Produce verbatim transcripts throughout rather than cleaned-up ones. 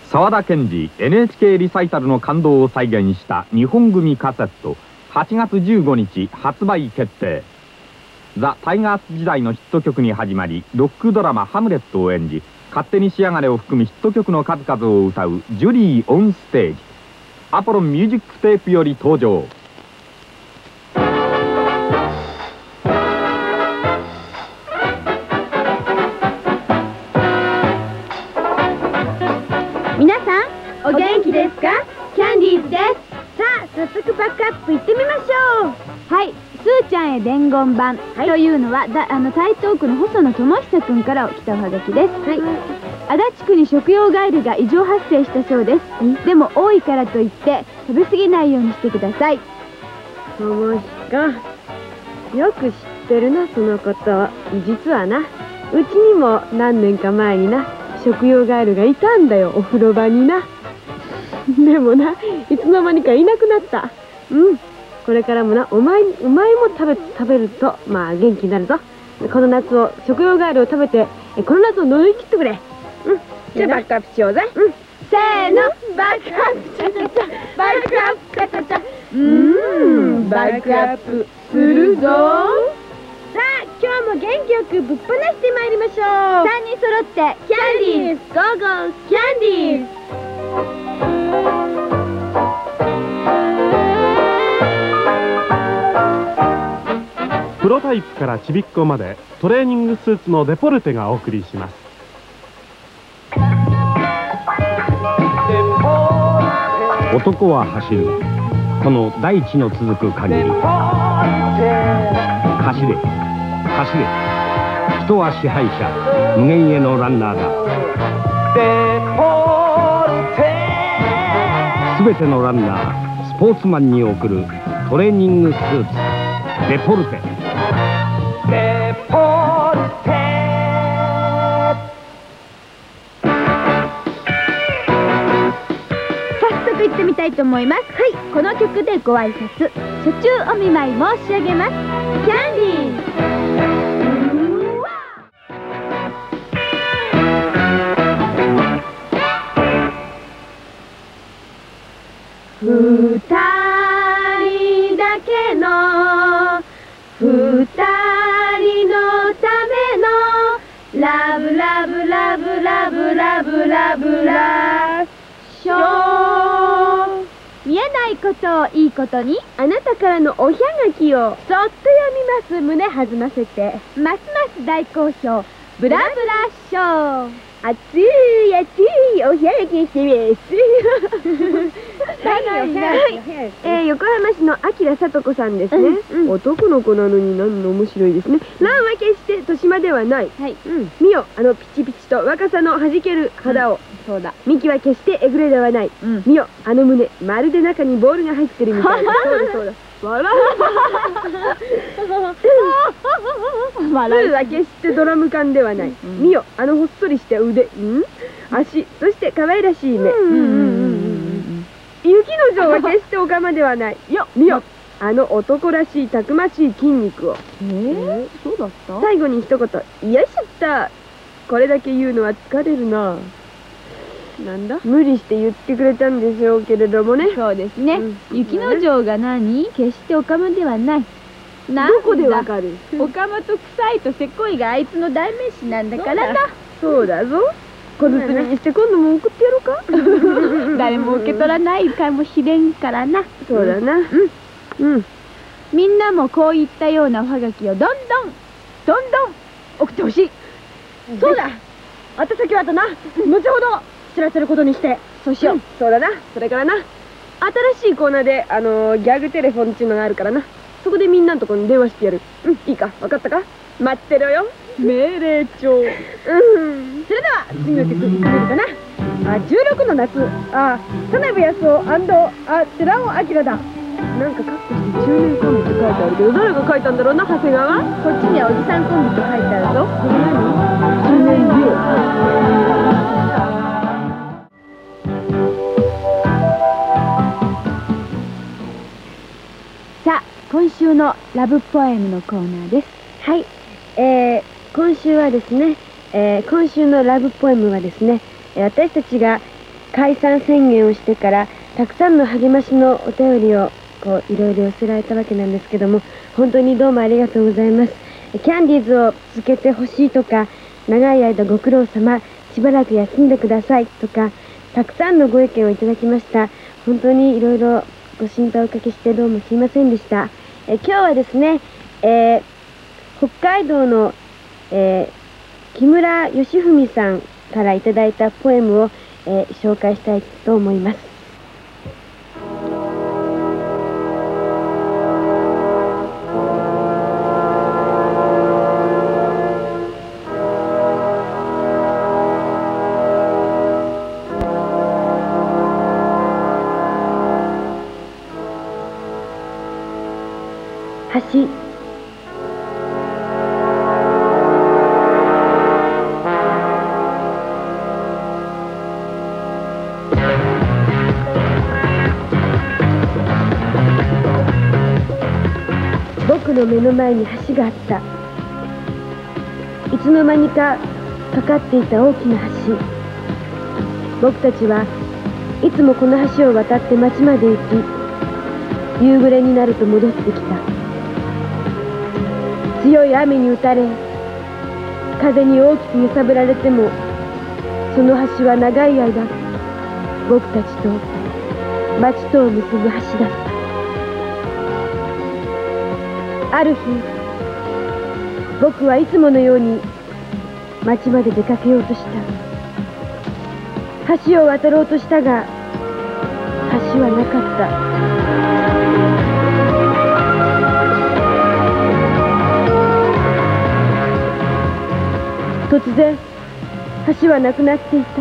沢田研二 エヌエイチケー リサイタルの感動を再現した日本組カセットはちがつじゅうごにち発売決定。ザ・タイガース時代のヒット曲に始まり、ロックドラマ「ハムレット」を演じ、勝手に仕上がれを含むヒット曲の数々を歌うジュリー・オンステージ。アポロンミュージックテープより登場。 皆さんお元気ですか？キャンディーズです。さあ早速バックアップ行ってみましょう。はい、すーちゃんへ伝言版、はい、というのはだあの台東区の細野智久君から来たおはがきです。はい、足立区に食用ガエルが異常発生したそうです。でも多いからといって食べ過ぎないようにしてください。 智久、よく知ってるなそのことを。実はな、うちにも何年か前にな食用ガエルがいたんだよ、お風呂場にな。でもないつの間にかいなくなった。うん、これからもな、お前お前も食べ食べるとまあ元気になるぞ。この夏を食用ガエルを食べてこの夏を乗り切ってくれ。うん、じゃあバックアップしようぜ。うん、 せーの、バックアップチャチャチャ、バックアップチャチャチャ。うーん、バックアップするぞ。さあ今日も元気よくぶっ放してまいりましょう。さんにん揃ってキャンディーズゴーゴーキャンディーズ。 プロタイプからちびっこまでトレーニングスーツのデポルテがお送りします。 男は走る、この大地の続く限り。走れ走れ、人は支配者、無限へのランナーだ。すべてのランナー、スポーツマンに送るトレーニングスーツデポルテ。デポルテ。 早速行ってみたいと思います。はい、この曲でご挨拶、初中お見舞い申し上げます。キャンディーズ。二人だけの二人のためのラブラブラブラブラブラブラショー。見えないことをいいことに、あなたからのおひゃがきをそっと読みます。胸弾ませてますます大好評、ブラブラショー。熱い熱いおひゃがきしてますえー、横浜市の明聡子さんですね。うんうん、男の子なのに何の面白いですね。ランは決して豊島ではない。はい、うん、見よあのピチピチと若さの弾ける肌を。うん、そうだ。ミキは決してえぐれではない。うん、見よあの胸、まるで中にボールが入ってるみたいな。そうだそうだ。笑う。笑うは決してドラム缶ではない。見よあのほっそりした腕、ん足、そして可愛らしい目。雪の女王は決しておかまではない。よ見よあの男らしいたくましい筋肉を。えー、そうだった。最後に一言、よいしょった。これだけ言うのは疲れるな。なんだ、無理して言ってくれたんでしょうけれどもね。そうですね、うん、雪の女王が何、決しておかまではない。なんどこでわかる。おかまと臭いとせこいがあいつの代名詞なんだからな。そうだぞ。小包にして今度も送ってやろうか。誰も受け取らないかもしれんからな。そうだな。うんうん。みんなもこういったようなおはがきをどんどんどんどん送ってほしい。そうだ、あた先はあとな、後ほど知らせることにして。そうしよう。そうだな。それからな、新しいコーナーであのギャグテレフォンっていうのがあるからな、そこでみんなのとこに電話してやる。うん、いいか、分かったか。待ってろよ、命令帳。うん、それでは次の曲いけるかな。あ、じゅうろくの夏。あ、田辺康夫あ寺尾明だ。なんかカッコして中年コンビって書いてあるけど、誰が書いたんだろうな。長谷川。こっちにはおじさんコンビと書いてあるぞ。これ何？中年デュオ。さあ、今週のラブポエムのコーナーです。はい、えー、今週はですね、えー、今週のラブポエムはですね、私たちが解散宣言をしてからたくさんの励ましのお便りをこういろいろ寄せられたわけなんですけども、本当にどうもありがとうございます。キャンディーズを続けてほしいとか、長い間ご苦労様、しばらく休んでくださいとか、たくさんのご意見をいただきました。本当にいろいろご心配をおかけしてどうもすいませんでした。え今日はですね、えー、北海道の、えー、木村義文さんからいただいたポエムを、えー、紹介したいと思います。橋。僕の目の前に橋があった。いつの間にかかかっていた大きな橋。僕たちはいつもこの橋を渡って町まで行き、夕暮れになると戻ってきた。強い雨に打たれ、風に大きく揺さぶられても、その橋は長い間僕たちと町とを結ぶ橋だった。ある日、僕はいつものように町まで出かけようとした。橋を渡ろうとしたが、橋はなかった。突然、橋はなくなっていた。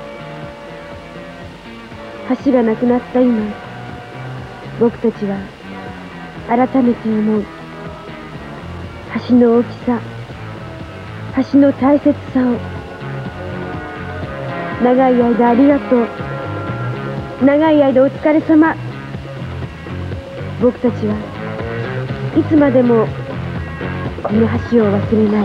橋がなくなった今、僕たちは改めて思う。橋の大きさ、橋の大切さを。長い間ありがとう。長い間お疲れ様。僕たちはいつまでもこの橋を忘れない。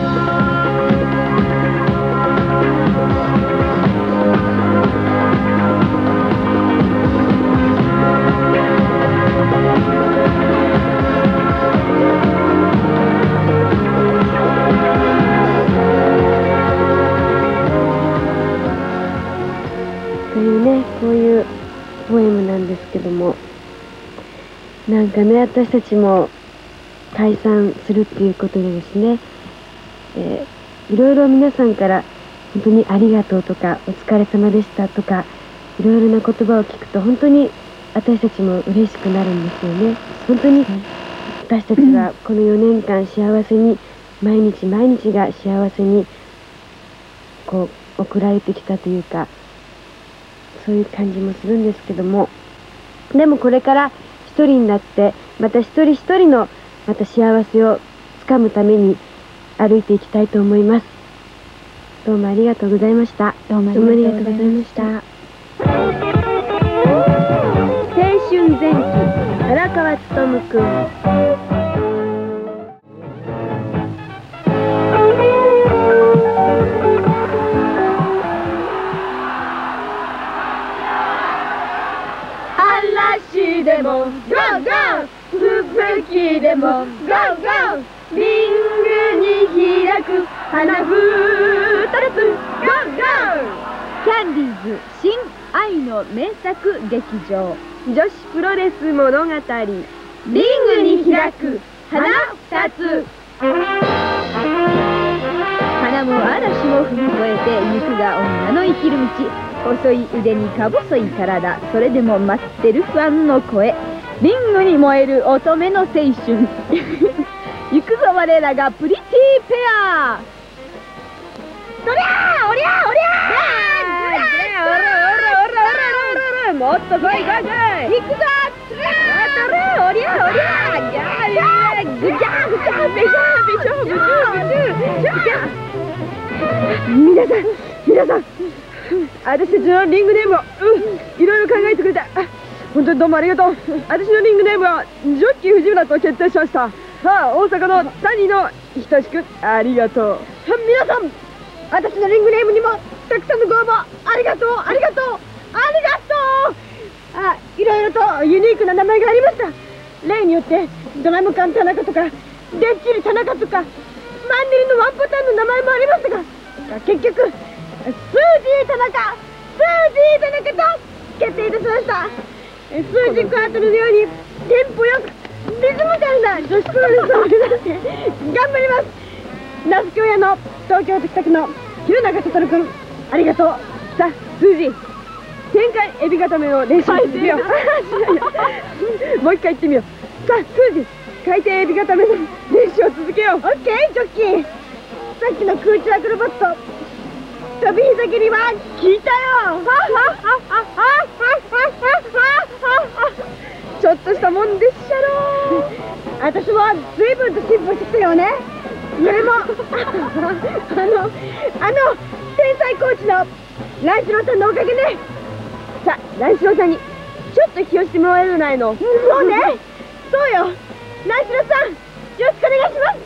というね、こういうポエムなんですけども、なんかね、私たちも解散するっていうことでですね、えー、いろいろ皆さんから本当にありがとうとかお疲れ様でしたとかいろいろな言葉を聞くと本当に私たちも嬉しくなるんですよね。本当に私たちはこのよねんかん幸せに毎日毎日が幸せにこう送られてきたというか、そういう感じもするんですけども、でもこれから一人になってまた一人一人のまた幸せをつかむために歩いていきたいと思います。どうもありがとうございました。 どうもありがとうございました。青春前期、荒川勉くん。嵐でもゴーゴー、吹雪でもゴーゴー、リングに開く花ふたつゴーゴー。キャンディーズ新愛の名作劇場、女子プロレス物語、リングに開く花ふたつ。花も嵐も踏み越えて行くが女の生きる道。細い腕にか細い体、それでも待ってるファンの声。リングに燃える乙女の青春。行くぞ我らがプリティペア。そりゃーおりゃーおりゃー、おらおらおらおらおらおら、もっと来い来い来い、行くぞおらおりゃおりゃー、ギャーギャーぐちゃぐちゃべしゃべしゃぶちゅぶちゅぶちゅ。皆さん皆さん、私たちのリングネームを、うん、いろいろ考えてくれて本当にどうもありがとう。私のリングネームはジョッキー藤村と決定しました。さあ大阪の谷野等しくありがとう。皆さん、私のリングネームにもたくさんのご応募ありがとうありがとうありがとう。あ、いろいろとユニークな名前がありました。例によってドラム缶田中とかデッキリ田中とかマンネリのワンパターンの名前もありましたが、結局スージー田中スージー田中と決定いたしました。スージークアートルのようにテンポよくリズム感な女子プロレスを目指して頑張ります。那須京屋の東京都北区の弘中悟君、ありがとう。さあスージー展開エビ固めの練習を続けよう。もう一回言ってみよう。さあスージー回転エビ固めの練習を続けよう。オッケージョッキー。さっきの空中アクロバット飛び膝蹴りは効いたよ。ちょっとしたもんでっしゃろ。私も随分と進歩してきたよね。それもあのあの天才コーチの蘭四郎さんのおかげね。さあ蘭四郎さんにちょっと気をしてもらえるないの。そうね、そうよ。蘭四郎さんよろしくお願いします。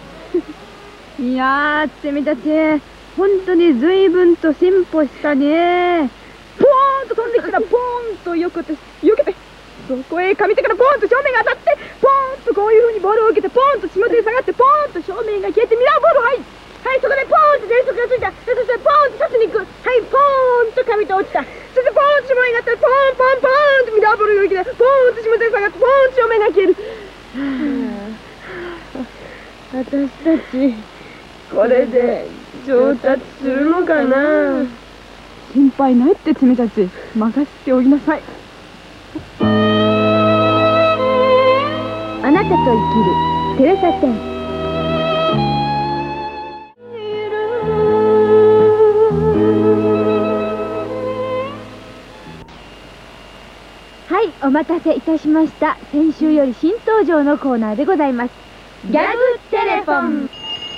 いやーセミたち本当に随分と進歩したね。ポーンと飛んできたらポーンとよけてよけてそこへ上手からポーンと正面が当たってポーンとこういう風にボールを受けてポーンと下手に下がってポーンと正面が消えてミラーボール。はいはい、そこでポーンと全速がついた。そしてポーンと刺しに行く。はいポーンと上手落ちた。そしてポーンと正面が当たってポーンポーンポーンとミラーボールが受けてポーンと下手に下がってポーンと正面が消える。私たちこれで上達するのかな。心配ないってつめたち任せておきなさい。あなたと生きるテレサテン。はい、お待たせいたしました。先週より新登場のコーナーでございます。ギャグテレフォン。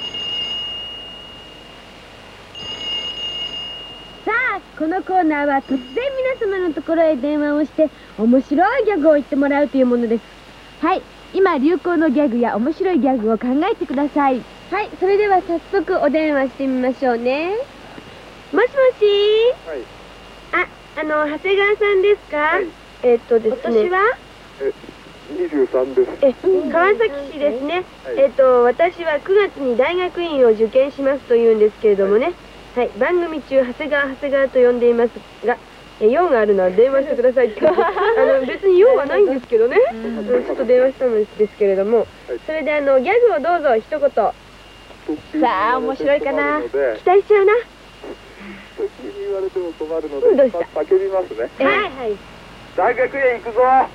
さあこのコーナーは突然皆様のところへ電話をして面白いギャグを言ってもらうというものです。はい、今流行のギャグや面白いギャグを考えてください。はい、それでは早速お電話してみましょうね。もしもし。 はい。 あ、あの長谷川さんですか。はい、えっとですね。私はえにじゅうさんです。 え、川崎市ですね。はい、えっと私はくがつに大学院を受験しますというんですけれどもね。はい、はい、番組中長谷川長谷川と呼んでいますが、え用があるのは電話してくださいってあの別に用はないんですけどね。ちょっと電話したのですけれども、はい、それであのギャグをどうぞ一言。さあ面白いかな。期待しちゃうな。 急に言われても困るので、どうした？叫びますね。 はいはい。 大学へ行くぞ。 あ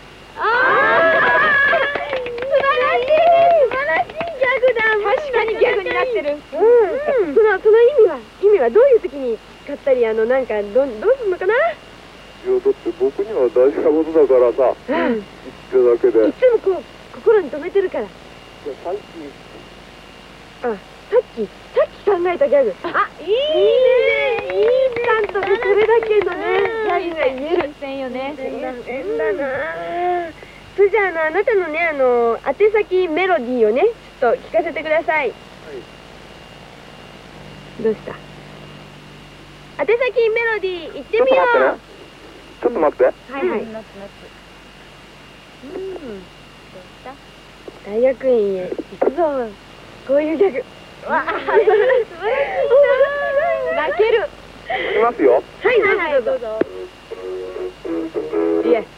あ、素晴らしい素晴らしいギャグだ。確かにギャグになってる。うん。そのその意味は意味はどういう時に使ったりあのなんかどどうするのかな。いやだって僕には大事なことだからさ。うん。言っただけで。 いつもこう心に留めてるから。いやさっき。 あ、さっきさっき考えたギャグ。あ、いいね。いいちゃんとねそれだけのねギャグが言える。新鮮よね。新鮮だな。それじゃあのあなたのねあの宛先メロディーをねちょっと聞かせてください。はい。どうした？宛先メロディー言ってみよう。 ちょっと待って。 はいはい。うん。どうした？大学院へ行くぞ。こういうギャグ。わあ、素晴らしい。泣ける。 いますよ。 はいはいどうぞ。いえ。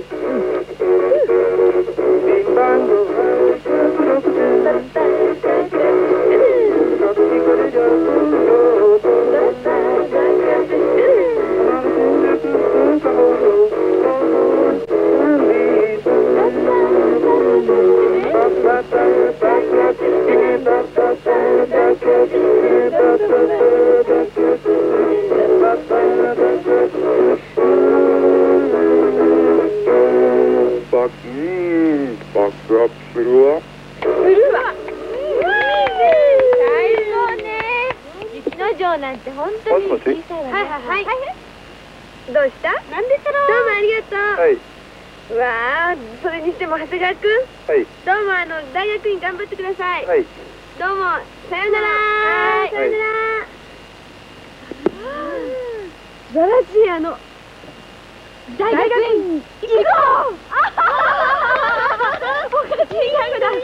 バック、うん、バックアップするわ。 するわ。最高ね。雪の城なんて本当に小さいわね。はいはいはい。どうした？なんでだろう。どうもありがとう。はい。うわあ、それにしても長谷川くん。はい。どうもあの大学院頑張ってください。はい。どうもさよなら。さよなら。 素晴らしい。あの大学院行こう。おかしいギャグだ。い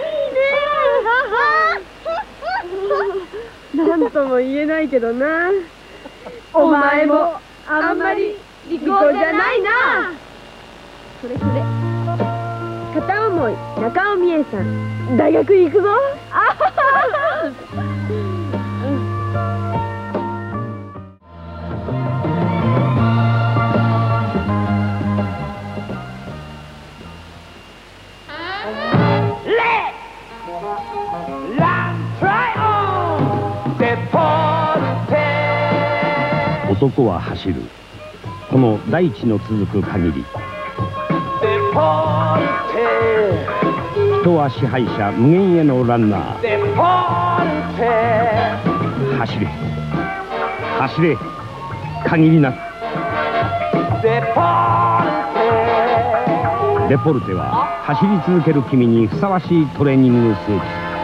いね。なんとも言えないけどな。お前もあんまり利口じゃないな。それそれ。片思い中尾美恵さん、大学行くぞ。 男は走る。この大地の続く限り、人は支配者、無限へのランナー。走れ走れ、限りなく。デポルテは走り続ける君にふさわしいトレーニングスーツ。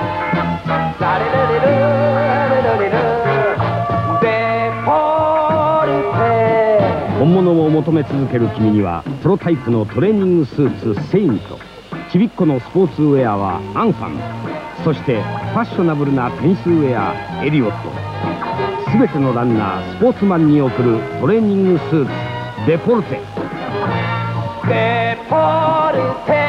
本物を求め続ける君にはプロタイプのトレーニングスーツセイント、ちびっこのスポーツウェアはアンファン、そしてファッショナブルなテニスウェアエリオット。全てのランナースポーツマンに送るトレーニングスーツデポルテ。デポルテ。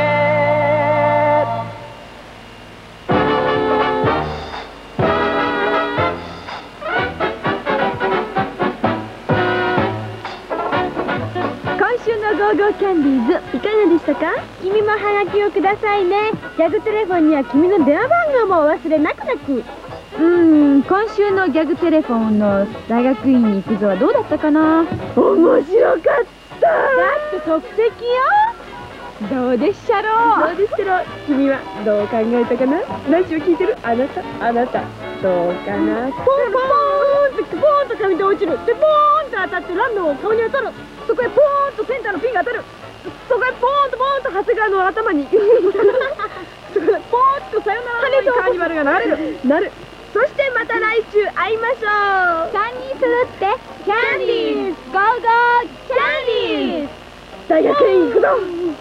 ゴーゴーキャンディーズいかがでしたか？君もハガキをくださいね。ギャグテレフォンには君の電話番号もお忘れなくなく。うーん、今週のギャグテレフォンの大学院に行くぞはどうだったかな？面白かった。だって即席よ。どうでっしゃろう。どうでっしゃろう。君はどう考えたかな？ラジオ聞いてるあなた、あなたどうかな？ポンポーンってポーンと紙で落ちる。でポーンと当たってランの顔に当たる。そこへポーンとセンターのピンが当たる。そこへポーンとポーンと長谷川の頭にそこでポーンとさよならのカーニバルが流れる。なる。そしてまた来週会いましょう。さんにんそろってキャンディーズゴーゴーキャンディーズ。大学院行くぞ。